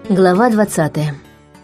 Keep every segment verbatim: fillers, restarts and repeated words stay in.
Глава двадцатая.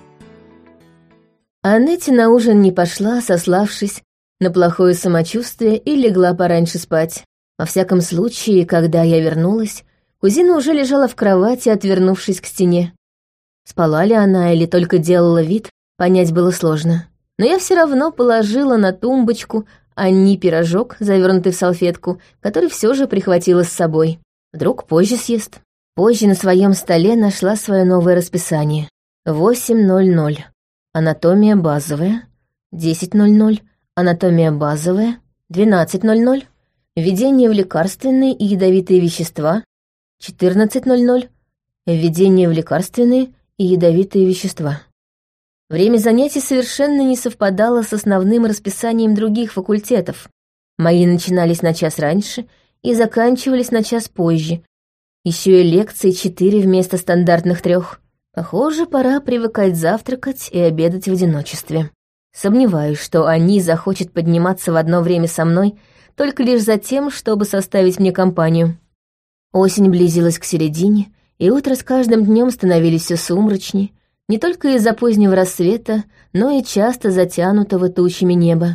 Аннете на ужин не пошла, сославшись на плохое самочувствие, и легла пораньше спать. Во всяком случае, когда я вернулась, кузина уже лежала в кровати, отвернувшись к стене. Спала ли она или только делала вид, понять было сложно. Но я все равно положила на тумбочку Анни пирожок, завернутый в салфетку, который все же прихватила с собой. Вдруг позже съест. Позже на своем столе нашла свое новое расписание. восемь ноль ноль. Анатомия базовая. десять ноль ноль. Анатомия базовая. двенадцать ноль ноль. Введение в лекарственные и ядовитые вещества. четырнадцать ноль ноль. Введение в лекарственные и ядовитые вещества. Время занятий совершенно не совпадало с основным расписанием других факультетов. Мои начинались на час раньше и заканчивались на час позже. Еще и лекции четыре вместо стандартных трех. Похоже, пора привыкать завтракать и обедать в одиночестве. Сомневаюсь, что Ани захочет подниматься в одно время со мной только лишь за тем, чтобы составить мне компанию. Осень близилась к середине, и утро с каждым днем становились все сумрачнее, не только из-за позднего рассвета, но и часто затянутого тучами неба.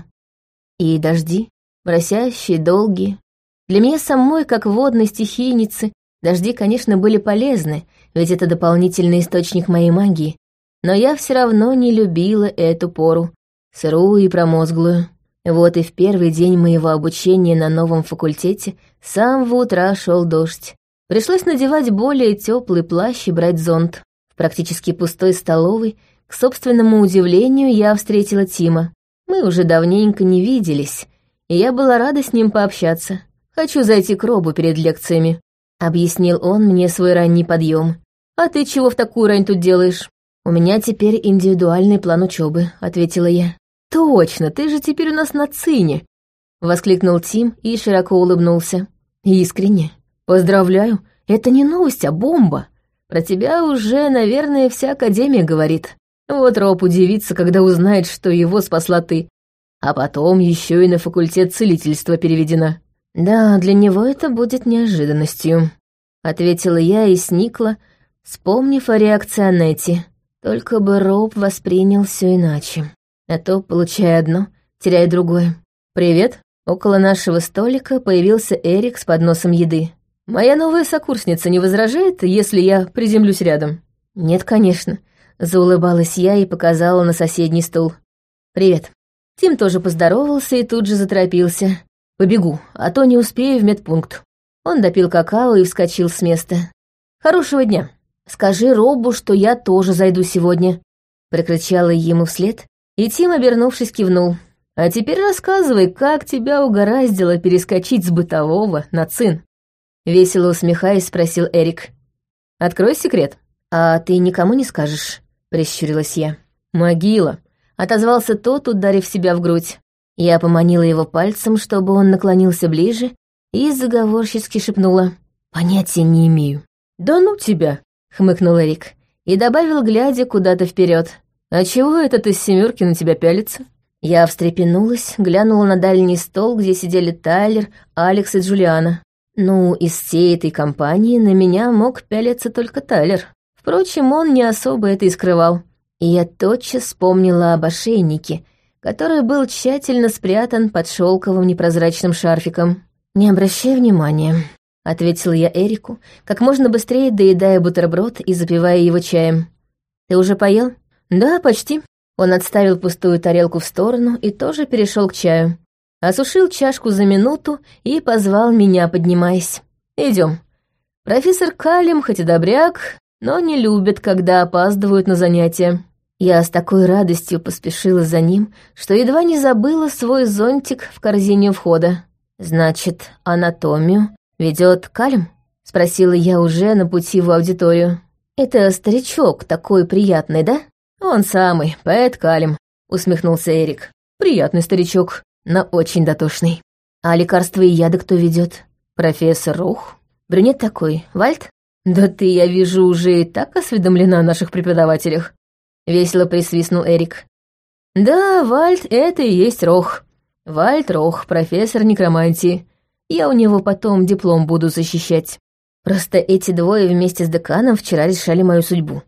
И дожди, моросящие, долгие. Для меня самой, как водной стихийницы, дожди, конечно, были полезны, ведь это дополнительный источник моей магии, но я все равно не любила эту пору, сырую и промозглую. Вот и в первый день моего обучения на новом факультете с самого утра шел дождь. Пришлось надевать более теплый плащ и брать зонт. В практически пустой столовой, к собственному удивлению, я встретила Тима. Мы уже давненько не виделись, и я была рада с ним пообщаться. «Хочу зайти к Робу перед лекциями», — объяснил он мне свой ранний подъем. «А ты чего в такую рань тут делаешь?» «У меня теперь индивидуальный план учебы», — ответила я. «Точно, ты же теперь у нас на цине», — воскликнул Тим и широко улыбнулся. «Искренне. Поздравляю, это не новость, а бомба. Про тебя уже, наверное, вся Академия говорит. Вот Роб удивится, когда узнает, что его спасла ты. А потом еще и на факультет целительства переведена». «Да, для него это будет неожиданностью», — ответила я и сникла, вспомнив о реакции Аннети. Только бы Роб воспринял все иначе. А то, получая одно, теряя другое. «Привет». Около нашего столика появился Эрик с подносом еды. «Моя новая сокурсница не возражает, если я приземлюсь рядом?» «Нет, конечно», — заулыбалась я и показала на соседний стул. «Привет». Тим тоже поздоровался и тут же заторопился. «Побегу, а то не успею в медпункт». Он допил какао и вскочил с места. «Хорошего дня. Скажи Робу, что я тоже зайду сегодня», — прокричала ему вслед, и Тим, обернувшись, кивнул. «А теперь рассказывай, как тебя угораздило перескочить с бытового на цин?» Весело усмехаясь, спросил Эрик. «Открой секрет». «А ты никому не скажешь?» — прищурилась я. «Могила», — отозвался тот, ударив себя в грудь. Я поманила его пальцем, чтобы он наклонился ближе, и заговорщицки шепнула. «Понятия не имею». «Да ну тебя!» — хмыкнул Эрик и добавил, глядя куда-то вперед. «А чего этот из семерки на тебя пялится?» Я встрепенулась, глянула на дальний стол, где сидели Тайлер, Алекс и Джулиана. Ну, из всей этой компании на меня мог пялиться только Тайлер. Впрочем, он не особо это и скрывал. И я тотчас вспомнила об ошейнике, который был тщательно спрятан под шелковым непрозрачным шарфиком. «Не обращай внимания», — ответила я Эрику, как можно быстрее доедая бутерброд и запивая его чаем. «Ты уже поел?» «Да, почти». Он отставил пустую тарелку в сторону и тоже перешел к чаю. Осушил чашку за минуту и позвал меня, поднимаясь. «Идем. Профессор Калим хоть и добряк, но не любит, когда опаздывают на занятия». Я с такой радостью поспешила за ним, что едва не забыла свой зонтик в корзине у входа. «Значит, анатомию ведет Калим?» — спросила я уже на пути в аудиторию. «Это старичок такой приятный, да?» «Он самый, поэт Калим», — усмехнулся Эрик. «Приятный старичок, но очень дотошный». «А лекарства и яды кто ведет? Профессор Рух? Брюнет такой, Вальт?» «Да ты, я вижу, уже и так осведомлена о наших преподавателях», — весело присвистнул Эрик. «Да, Вальт — это и есть Рох. Вальт Рох, профессор некромантии. Я у него потом диплом буду защищать. Просто эти двое вместе с деканом вчера решали мою судьбу.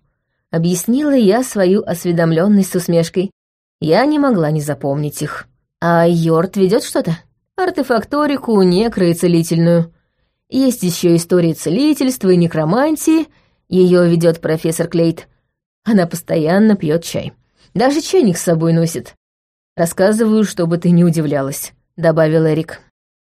Объяснила я свою осведомленность с усмешкой. Я не могла не запомнить их. А Йорт ведет что-то? Артефакторику, некро и целительную. Есть еще история целительства и некромантии. Ее ведет профессор Клейт. Она постоянно пьет чай. Даже чайник с собой носит. Рассказываю, чтобы ты не удивлялась, добавил Эрик.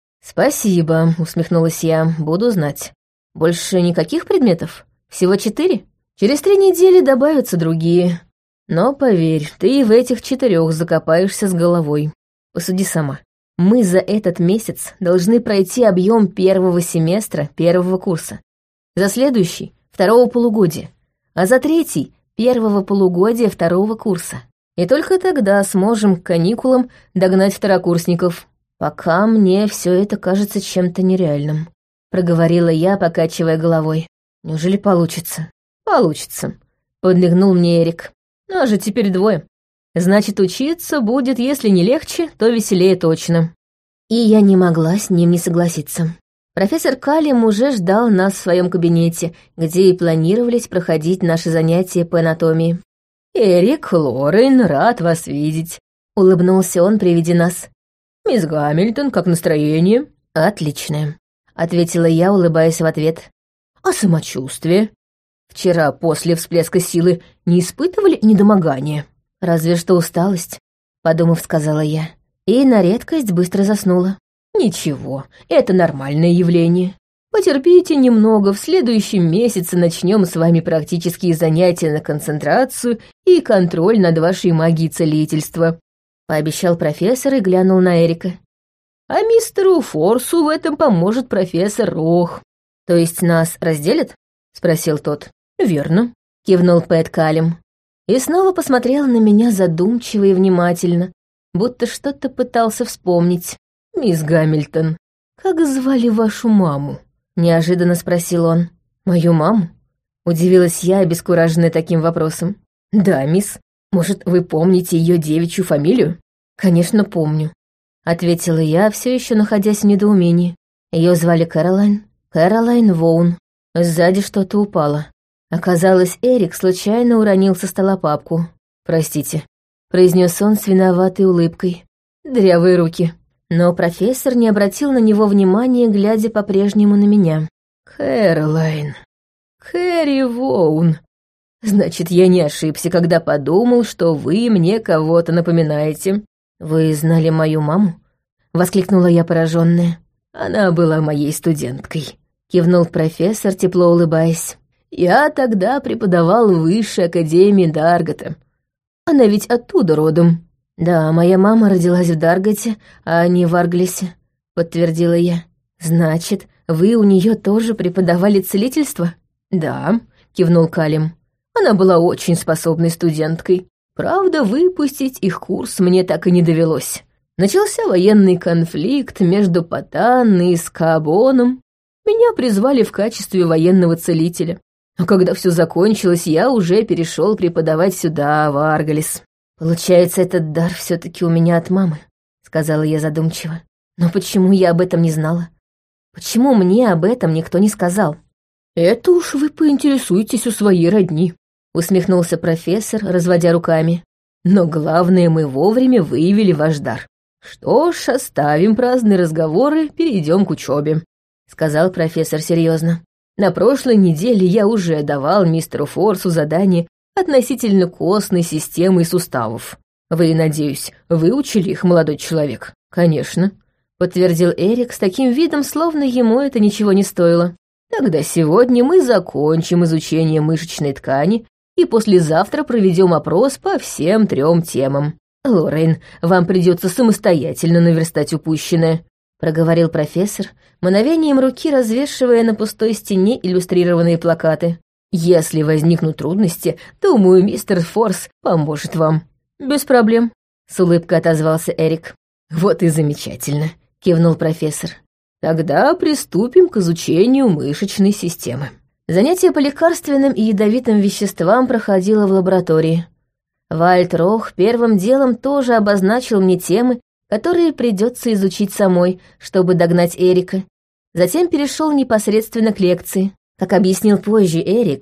Спасибо, усмехнулась я, буду знать. Больше никаких предметов? Всего четыре? Через три недели добавятся другие. Но поверь, ты в этих четырех закопаешься с головой. Посуди сама. Мы за этот месяц должны пройти объем первого семестра первого курса. За следующий — второго полугодия. А за третий — первого полугодия второго курса. И только тогда сможем к каникулам догнать второкурсников. Пока мне все это кажется чем-то нереальным. Проговорила я, покачивая головой. Неужели получится? Получится. Подмигнул мне Эрик. Нас же теперь двое. Значит, учиться будет, если не легче, то веселее точно. И я не могла с ним не согласиться. Профессор Калим уже ждал нас в своем кабинете, где и планировались проходить наши занятия по анатомии. «Эрик, Лорен, рад вас видеть», — улыбнулся он при виде нас. «Мисс Гамильтон, как настроение?» «Отличное», — ответила я, улыбаясь в ответ. «А самочувствие? Вчера после всплеска силы не испытывали недомогания?» «Разве что усталость», — подумав, сказала я. И на редкость быстро заснула. «Ничего, это нормальное явление. Потерпите немного, в следующем месяце начнем с вами практические занятия на концентрацию и контроль над вашей магией целительства», — пообещал профессор и глянул на Эрика. «А мистеру Форсу в этом поможет профессор Рох». «То есть нас разделят?» — спросил тот. «Верно», — кивнул Пэт Калим. И снова посмотрел на меня задумчиво и внимательно, будто что-то пытался вспомнить. «Мисс Гамильтон, как звали вашу маму?» — неожиданно спросил он. «Мою маму?» — удивилась я, обескураженная таким вопросом. «Да, мисс. Может, вы помните ее девичью фамилию?» «Конечно, помню», — ответила я, все еще находясь в недоумении. Ее звали Кэролайн. Кэролайн Воун. Сзади что-то упало. Оказалось, Эрик случайно уронил со стола папку. «Простите», — произнес он с виноватой улыбкой. «Дрявые руки». Но профессор не обратил на него внимания, глядя по-прежнему на меня. «Кэролайн. Кэрри Воун. Значит, я не ошибся, когда подумал, что вы мне кого-то напоминаете». «Вы знали мою маму?» — воскликнула я, пораженная. «Она была моей студенткой», — кивнул профессор, тепло улыбаясь. «Я тогда преподавал в высшей академии Даргота. Она ведь оттуда родом». «Да, моя мама родилась в Дарготе, а не в Арглисе», — подтвердила я. «Значит, вы у нее тоже преподавали целительство?» «Да», — кивнул Калим. «Она была очень способной студенткой. Правда, выпустить их курс мне так и не довелось. Начался военный конфликт между Патанной и Скаабоном. Меня призвали в качестве военного целителя. А когда все закончилось, я уже перешел преподавать сюда, в Аргалис». «Получается, этот дар все-таки у меня от мамы», — сказала я задумчиво. «Но почему я об этом не знала? Почему мне об этом никто не сказал?» «Это уж вы поинтересуетесь у своей родни», — усмехнулся профессор, разводя руками. «Но главное, мы вовремя выявили ваш дар. Что ж, оставим праздные разговоры, перейдем к учебе», — сказал профессор серьезно. «На прошлой неделе я уже давал мистеру Форсу задание относительно костной системы и суставов. Вы, надеюсь, выучили их, молодой человек?» «Конечно», — подтвердил Эрик с таким видом, словно ему это ничего не стоило. «Тогда сегодня мы закончим изучение мышечной ткани и послезавтра проведем опрос по всем трем темам. Лорен, вам придется самостоятельно наверстать упущенное», — проговорил профессор, мановением руки развешивая на пустой стене иллюстрированные плакаты. «Если возникнут трудности, думаю, мистер Форс поможет вам». «Без проблем», — с улыбкой отозвался Эрик. «Вот и замечательно», — кивнул профессор. «Тогда приступим к изучению мышечной системы». Занятие по лекарственным и ядовитым веществам проходило в лаборатории. Вальт Рох первым делом тоже обозначил мне темы, которые придется изучить самой, чтобы догнать Эрика. Затем перешел непосредственно к лекции. Как объяснил позже Эрик,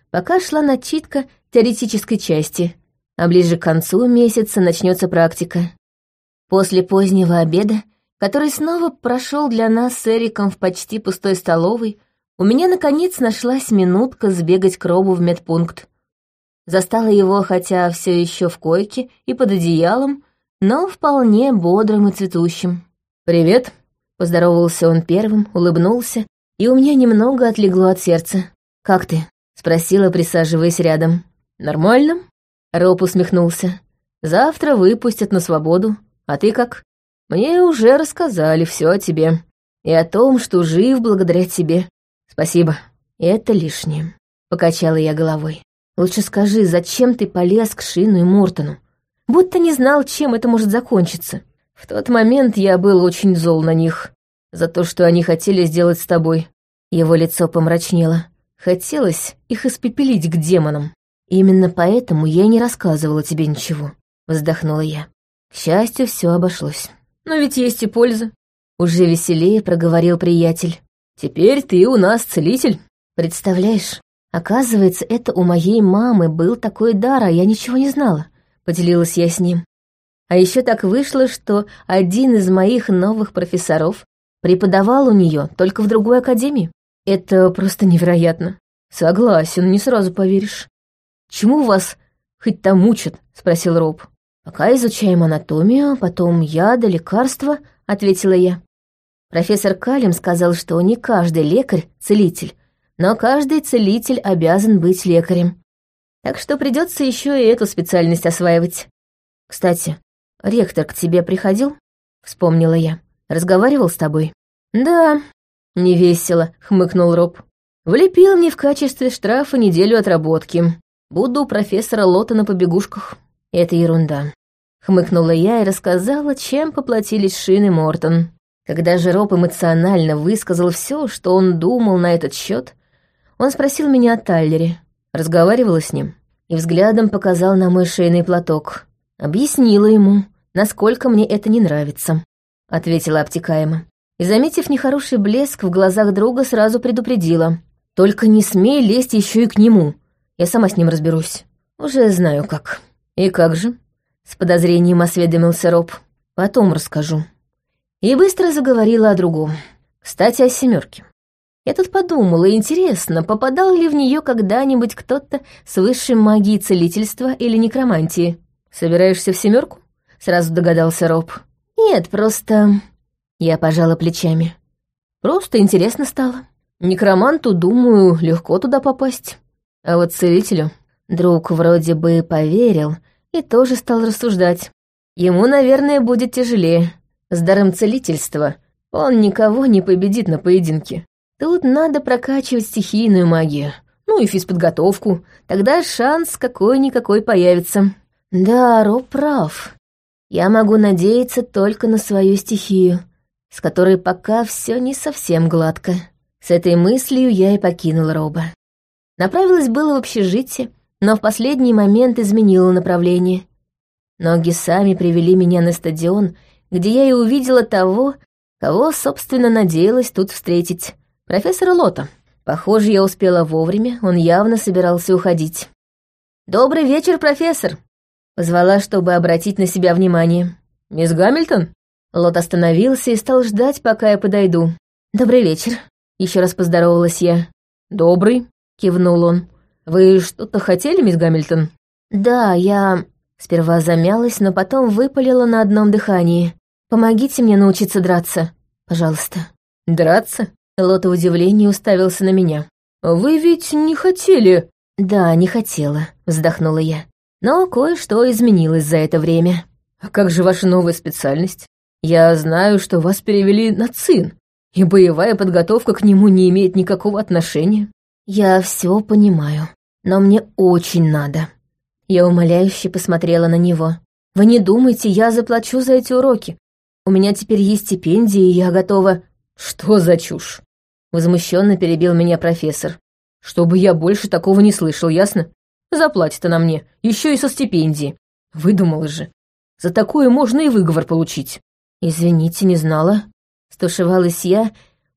Пока шла начитка теоретической части, а ближе к концу месяца начнется практика. После позднего обеда, который снова прошел для нас с Эриком в почти пустой столовой, у меня, наконец, нашлась минутка сбегать к Робу в медпункт. Застала его, хотя все еще в койке и под одеялом, но вполне бодрым и цветущим. «Привет», — поздоровался он первым, улыбнулся, и у меня немного отлегло от сердца. «Как ты?» — спросила, присаживаясь рядом. «Нормально?» — Роб усмехнулся. «Завтра выпустят на свободу. А ты как? Мне уже рассказали все о тебе. И о том, что жив благодаря тебе. Спасибо. Это лишнее», — покачала я головой. «Лучше скажи, зачем ты полез к Шину и Мортону? Будто не знал, чем это может закончиться. В тот момент я был очень зол на них. За то, что они хотели сделать с тобой». Его лицо помрачнело. Хотелось их испепелить к демонам. «Именно поэтому я и не рассказывала тебе ничего», — вздохнула я. К счастью, все обошлось. «Но ведь есть и польза», — уже веселее проговорил приятель. «Теперь ты у нас целитель». «Представляешь, оказывается, это у моей мамы был такой дар, а я ничего не знала», — поделилась я с ним. А еще так вышло, что один из моих новых профессоров преподавал у нее только в другой академии. Это просто невероятно. Согласен, не сразу поверишь. «Чему вас хоть там учат?» — спросил Роб. «Пока изучаем анатомию, потом яды, лекарства», — ответила я. Профессор Калим сказал, что не каждый лекарь — целитель, но каждый целитель обязан быть лекарем. Так что придется еще и эту специальность осваивать. «Кстати, ректор к тебе приходил?» — вспомнила я. «Разговаривал с тобой?» «Да», — невесело хмыкнул Роб. «Влепил мне в качестве штрафа неделю отработки. Буду у профессора Лота на побегушках». «Это ерунда», — хмыкнула я и рассказала, чем поплатились Шин и Мортон. Когда же Роб эмоционально высказал все, что он думал на этот счет, он спросил меня о Тайлере. Разговаривала с ним и взглядом показал на мой шейный платок. «Объяснила ему, насколько мне это не нравится», — ответила обтекаемо. И, заметив нехороший блеск в глазах друга, сразу предупредила. «Только не смей лезть еще и к нему. Я сама с ним разберусь. Уже знаю как». «И как же?» — с подозрением осведомился Роб. «Потом расскажу». И быстро заговорила о другом. Кстати, о семерке. Я тут подумала, интересно, попадал ли в нее когда-нибудь кто-то с высшей магией целительства или некромантии. «Собираешься в семерку?» — сразу догадался Роб. «Нет, просто...» Я пожала плечами. «Просто интересно стало. Некроманту, думаю, легко туда попасть. А вот целителю...» Друг вроде бы поверил и тоже стал рассуждать. Ему, наверное, будет тяжелее. С даром целительства он никого не победит на поединке. Тут надо прокачивать стихийную магию, ну и физподготовку, тогда шанс какой-никакой появится. Да, Роб прав. Я могу надеяться только на свою стихию, с которой пока все не совсем гладко. С этой мыслью я и покинула Роба. Направилась было в общежитие, но в последний момент изменила направление. Ноги сами привели меня на стадион, где я и увидела того, кого, собственно, надеялась тут встретить. Профессора Лота. Похоже, я успела вовремя, он явно собирался уходить. «Добрый вечер, профессор!» Позвала, чтобы обратить на себя внимание. «Мисс Гамильтон?» Лот остановился и стал ждать, пока я подойду. «Добрый вечер!» Еще раз поздоровалась я. «Добрый!» — кивнул он. «Вы что-то хотели, мисс Гамильтон?» «Да, я...» Сперва замялась, но потом выпалила на одном дыхании. «Помогите мне научиться драться, пожалуйста». «Драться?» Лот в удивлении уставился на меня. «Вы ведь не хотели...» «Да, не хотела», — вздохнула я. «Но кое-что изменилось за это время». «А как же ваша новая специальность? Я знаю, что вас перевели на ЦИН, и боевая подготовка к нему не имеет никакого отношения». «Я все понимаю, но мне очень надо». Я умоляюще посмотрела на него. «Вы не думайте, я заплачу за эти уроки. У меня теперь есть стипендия, и я готова...» «Что за чушь?» Возмущенно перебил меня профессор. «Чтобы я больше такого не слышал, ясно? Заплатит она мне, еще и со стипендии. Выдумала же. За такое можно и выговор получить». «Извините, не знала». Стушевалась я,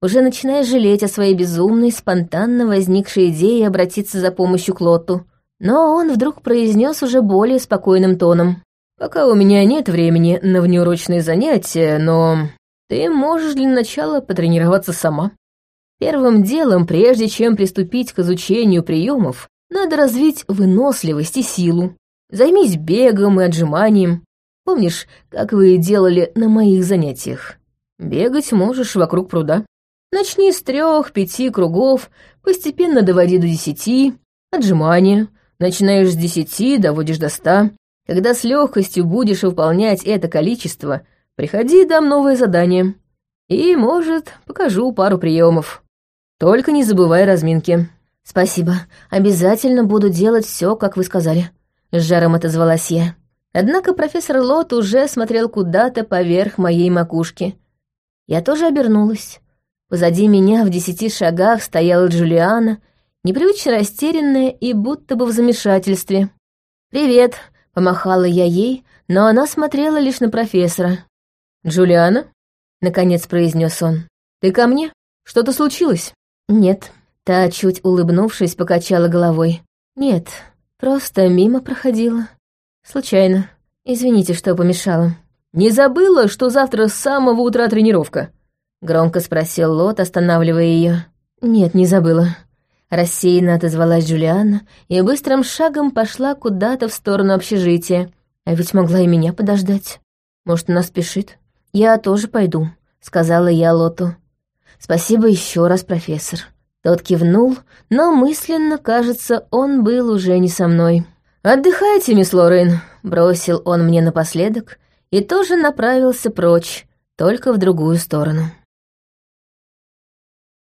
уже начиная жалеть о своей безумной, спонтанно возникшей идее обратиться за помощью к Лотту. Но он вдруг произнес уже более спокойным тоном. «Пока у меня нет времени на внеурочные занятия, но ты можешь для начала потренироваться сама. Первым делом, прежде чем приступить к изучению приемов, надо развить выносливость и силу. Займись бегом и отжиманием. Помнишь, как вы делали на моих занятиях? Бегать можешь вокруг пруда. Начни с трех-пяти кругов, постепенно доводи до десяти. Отжимания. Начинаешь с десяти, доводишь до ста. Когда с легкостью будешь выполнять это количество, приходи, дам новое задание. И, может, покажу пару приемов. Только не забывай разминки». «Спасибо. Обязательно буду делать все, как вы сказали», — с жаром отозвалась я. Однако профессор Лотт уже смотрел куда-то поверх моей макушки. Я тоже обернулась. Позади меня в десяти шагах стояла Джулиана, непривычно растерянная и будто бы в замешательстве. «Привет», — помахала я ей, но она смотрела лишь на профессора. «Джулиана?» — наконец произнес он. «Ты ко мне? Что-то случилось?» «Нет». Та, чуть улыбнувшись, покачала головой. «Нет, просто мимо проходила. Случайно. Извините, что помешала». «Не забыла, что завтра с самого утра тренировка?» — громко спросил Лотт, останавливая ее. «Нет, не забыла». Рассеянно отозвалась Джулиана и быстрым шагом пошла куда-то в сторону общежития. А ведь могла и меня подождать. Может, она спешит? «Я тоже пойду», — сказала я Лотту. «Спасибо еще раз, профессор». Тот кивнул, но мысленно, кажется, он был уже не со мной. «Отдыхайте, мисс Лоррейн», — бросил он мне напоследок и тоже направился прочь, только в другую сторону.